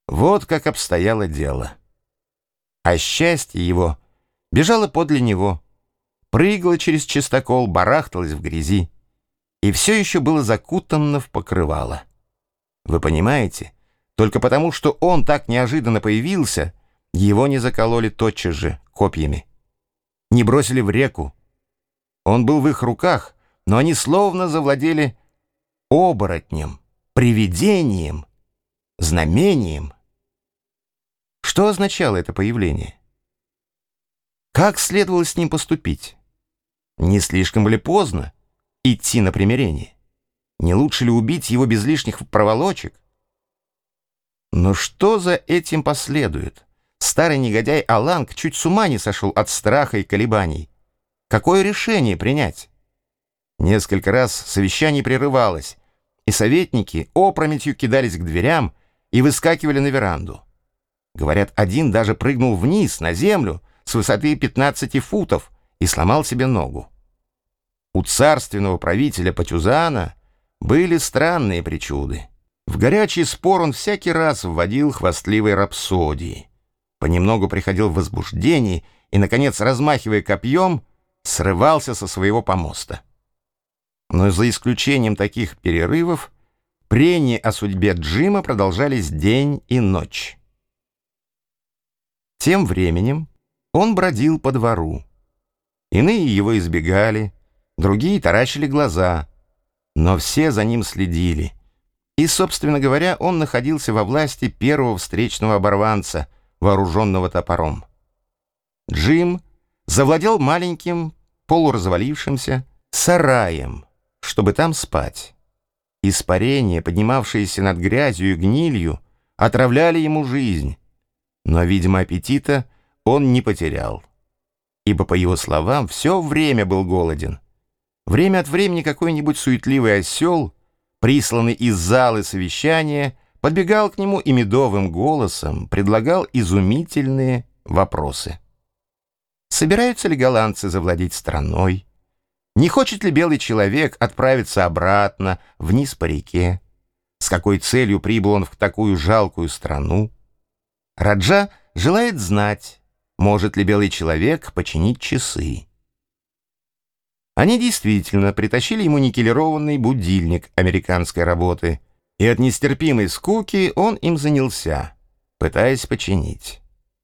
Вот как обстояло дело. А счастье его бежало подле него, прыгало через чистокол, барахталось в грязи и все еще было закутано в покрывало. Вы понимаете, только потому, что он так неожиданно появился, его не закололи тотчас же копьями, не бросили в реку. Он был в их руках, но они словно завладели оборотнем, привидением, знамением. Что означало это появление? Как следовало с ним поступить? Не слишком ли поздно идти на примирение? Не лучше ли убить его без лишних проволочек? Но что за этим последует? Старый негодяй Аланг чуть с ума не сошел от страха и колебаний. Какое решение принять? Несколько раз совещание прерывалось, и советники опрометью кидались к дверям и выскакивали на веранду. Говорят, один даже прыгнул вниз, на землю, с высоты 15 футов и сломал себе ногу. У царственного правителя Патюзана были странные причуды. В горячий спор он всякий раз вводил хвастливые рапсодии, понемногу приходил в возбуждение и, наконец, размахивая копьем, срывался со своего помоста. Но за исключением таких перерывов, прения о судьбе Джима продолжались день и ночь. Тем временем он бродил по двору. Иные его избегали, другие таращили глаза, но все за ним следили. И, собственно говоря, он находился во власти первого встречного оборванца, вооруженного топором. Джим завладел маленьким, полуразвалившимся сараем, чтобы там спать. Испарения, поднимавшиеся над грязью и гнилью, отравляли ему жизнь, но, видимо, аппетита он не потерял, ибо, по его словам, все время был голоден. Время от времени какой-нибудь суетливый осел, присланный из залы совещания, подбегал к нему и медовым голосом предлагал изумительные вопросы. Собираются ли голландцы завладеть страной? Не хочет ли белый человек отправиться обратно, вниз по реке? С какой целью прибыл он в такую жалкую страну? Раджа желает знать, может ли белый человек починить часы. Они действительно притащили ему никелированный будильник американской работы, и от нестерпимой скуки он им занялся, пытаясь починить.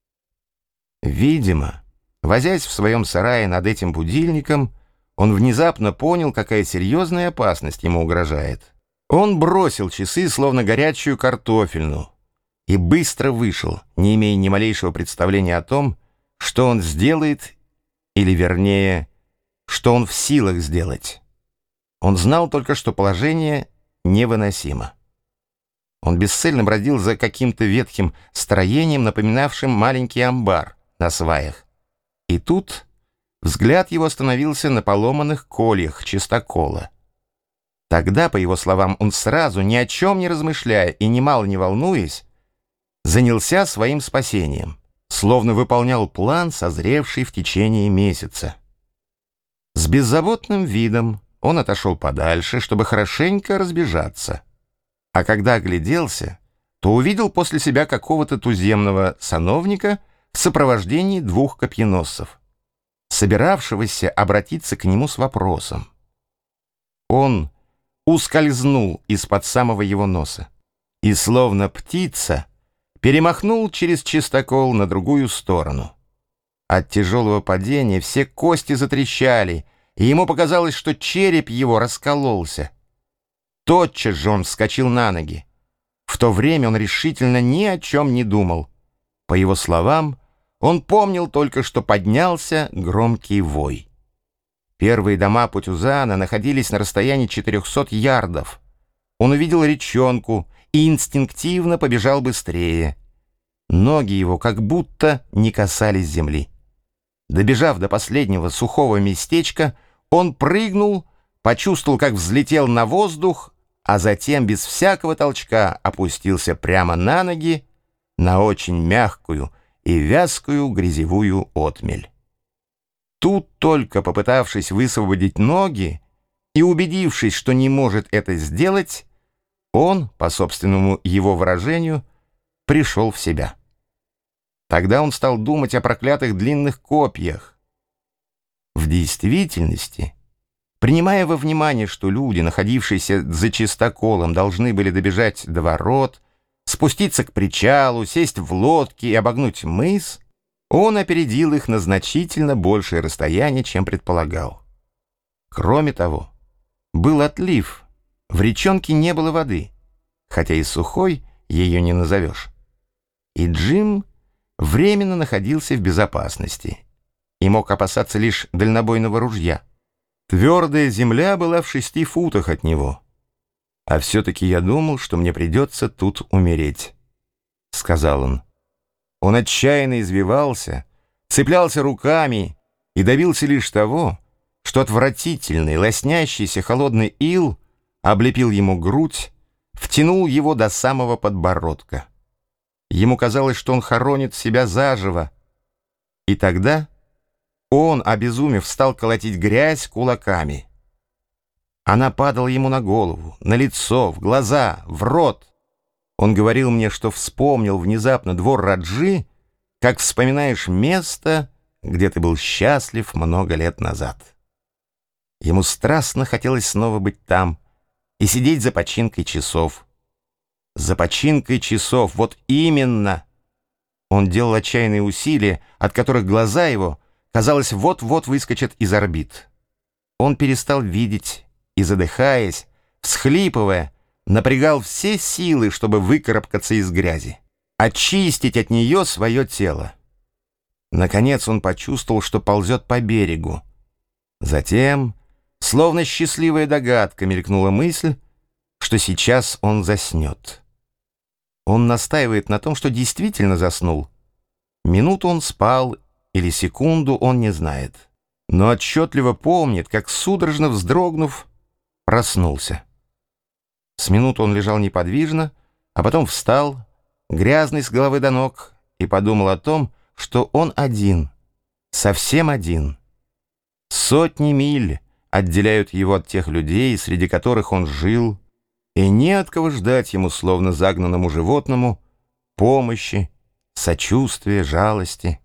Видимо, возясь в своем сарае над этим будильником, он внезапно понял, какая серьезная опасность ему угрожает. Он бросил часы, словно горячую картофельну, и быстро вышел, не имея ни малейшего представления о том, что он сделает, или, вернее, что он в силах сделать. Он знал только, что положение невыносимо. Он бесцельно бродил за каким-то ветхим строением, напоминавшим маленький амбар на сваях. И тут взгляд его остановился на поломанных кольях чистокола. Тогда, по его словам, он сразу, ни о чем не размышляя и немало не волнуясь, занялся своим спасением, словно выполнял план, созревший в течение месяца. С беззаботным видом он отошел подальше, чтобы хорошенько разбежаться. А когда огляделся, то увидел после себя какого-то туземного сановника в сопровождении двух копьеносцев, собиравшегося обратиться к нему с вопросом. Он ускользнул из-под самого его носа и, словно птица, перемахнул через чистокол на другую сторону. От тяжелого падения все кости затрещали, и ему показалось, что череп его раскололся. Тотчас же он вскочил на ноги. В то время он решительно ни о чем не думал. По его словам, он помнил только, что поднялся громкий вой. Первые дома Патюзана находились на расстоянии 400 ярдов. Он увидел речонку и инстинктивно побежал быстрее. Ноги его как будто не касались земли. Добежав до последнего сухого местечка, он прыгнул, почувствовал, как взлетел на воздух, а затем без всякого толчка опустился прямо на ноги на очень мягкую и вязкую грязевую отмель. Тут только попытавшись высвободить ноги и убедившись, что не может это сделать, он, по собственному его выражению, пришел в себя. Тогда он стал думать о проклятых длинных копьях. В действительности, принимая во внимание, что люди, находившиеся за чистоколом, должны были добежать до ворот, спуститься к причалу, сесть в лодки и обогнуть мыс, он опередил их на значительно большее расстояние, чем предполагал. Кроме того, был отлив, в речонке не было воды, хотя и сухой ее не назовешь. И Джим временно находился в безопасности и мог опасаться лишь дальнобойного ружья. Твердая земля была в 6 футах от него. «А все-таки я думал, что мне придется тут умереть», — сказал он. Он отчаянно извивался, цеплялся руками и добился лишь того, что отвратительный, лоснящийся холодный ил облепил ему грудь, втянул его до самого подбородка. Ему казалось, что он хоронит себя заживо. И тогда он, обезумев, стал колотить грязь кулаками. Она падала ему на голову, на лицо, в глаза, в рот. Он говорил мне, что вспомнил внезапно двор Раджи, как вспоминаешь место, где ты был счастлив много лет назад. Ему страстно хотелось снова быть там и сидеть за починкой часов. За починкой часов, вот именно. Он делал отчаянные усилия, от которых глаза его, казалось, вот-вот выскочат из орбит. Он перестал видеть и, задыхаясь, всхлипывая, напрягал все силы, чтобы выкарабкаться из грязи, очистить от нее свое тело. Наконец он почувствовал, что ползет по берегу. Затем, словно счастливая догадка, мелькнула мысль, что сейчас он заснет. Он настаивает на том, что действительно заснул. Минуту он спал или секунду он не знает, но отчетливо помнит, как, судорожно вздрогнув, проснулся. С минуту он лежал неподвижно, а потом встал, грязный с головы до ног, и подумал о том, что он один, совсем один. Сотни миль отделяют его от тех людей, среди которых он жил, и не от кого ждать ему, словно загнанному животному, помощи, сочувствия, жалости.